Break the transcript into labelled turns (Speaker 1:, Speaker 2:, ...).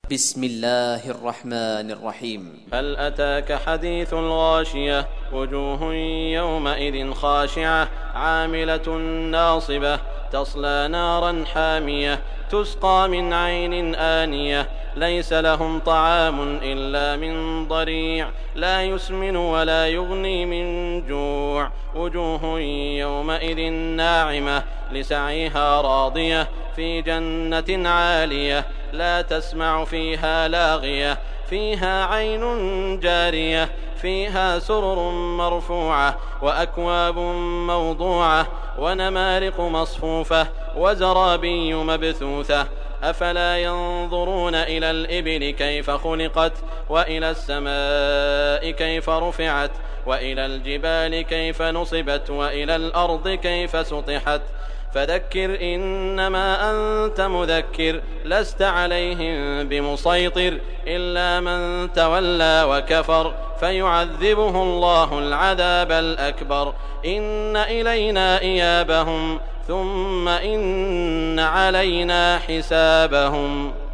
Speaker 1: بسم الله الرحمن الرحيم.
Speaker 2: هل أتاك حديث الغاشية وجوه يومئذ خاشعة عاملة ناصبة تصلى نارا حامية تسقى من عين آنية ليس لهم طعام إلا من ضريع لا يسمن ولا يغني من جوع وجوه يومئذ ناعمة لسعيها راضية في جنة عالية لا تسمع فيها لاغية فيها عين جارية فيها سرر مرفوعة وأكواب موضوعة ونمارق مصفوفة وزرابي مبثوثة أفلا ينظرون إلى الإبل كيف خلقت وإلى السماء كيف رفعت وإلى الجبال كيف نصبت وإلى الأرض كيف سطحت فذكر إنما أنت مذكر لست عليهم بمسيطر إلا من تولى وكفر فيعذبه الله العذاب الأكبر إن إلينا إيابهم ثم إن علينا حسابهم.